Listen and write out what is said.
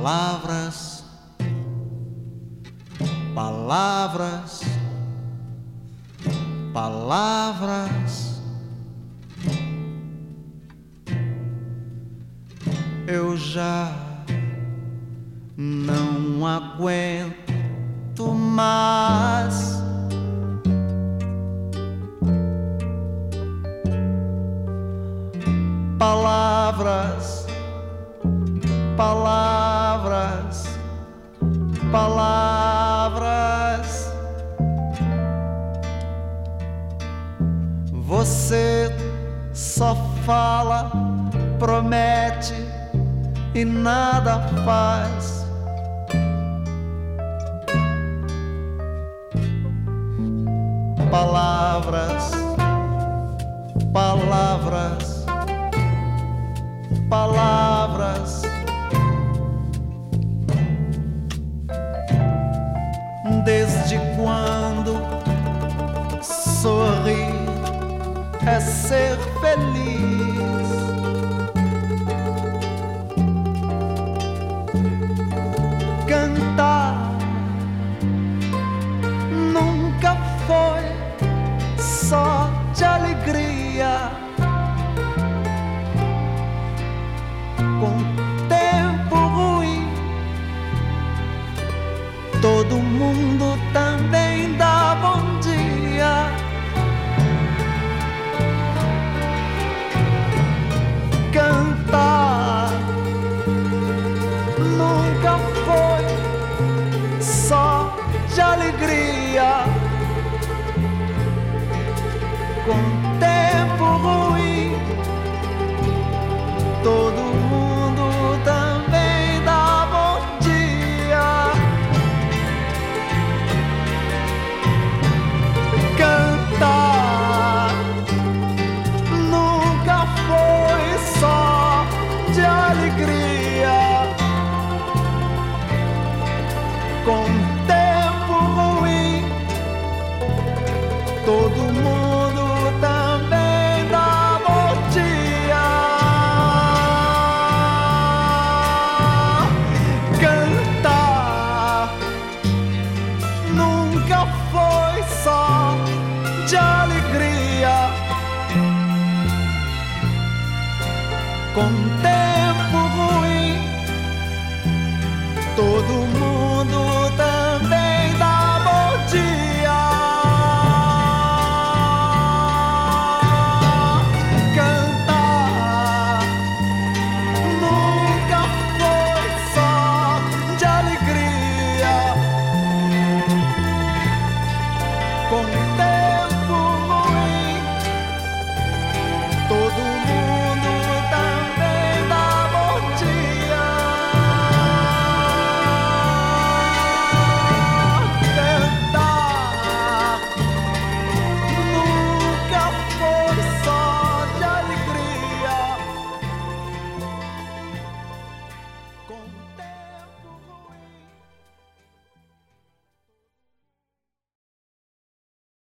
palavras, palavras, palavras. Eu já não aguento mais. Palavras, palavras, palavras. Você só fala, promete e nada faz. Palavras, palavras, palavras. Desde quando sorrir é ser feliz? Cantar nunca foi só de alegria. Com tempo ruim, todo mundo também dá bom dia. Cantar nunca foi só de alegria. Com tempo ruim, todo mundo também dá bom dia. Cantar nunca foi só de alegria. Com tempo ruim, todo mundo também dá bom dia. Cantar nunca foi só de alegria. Com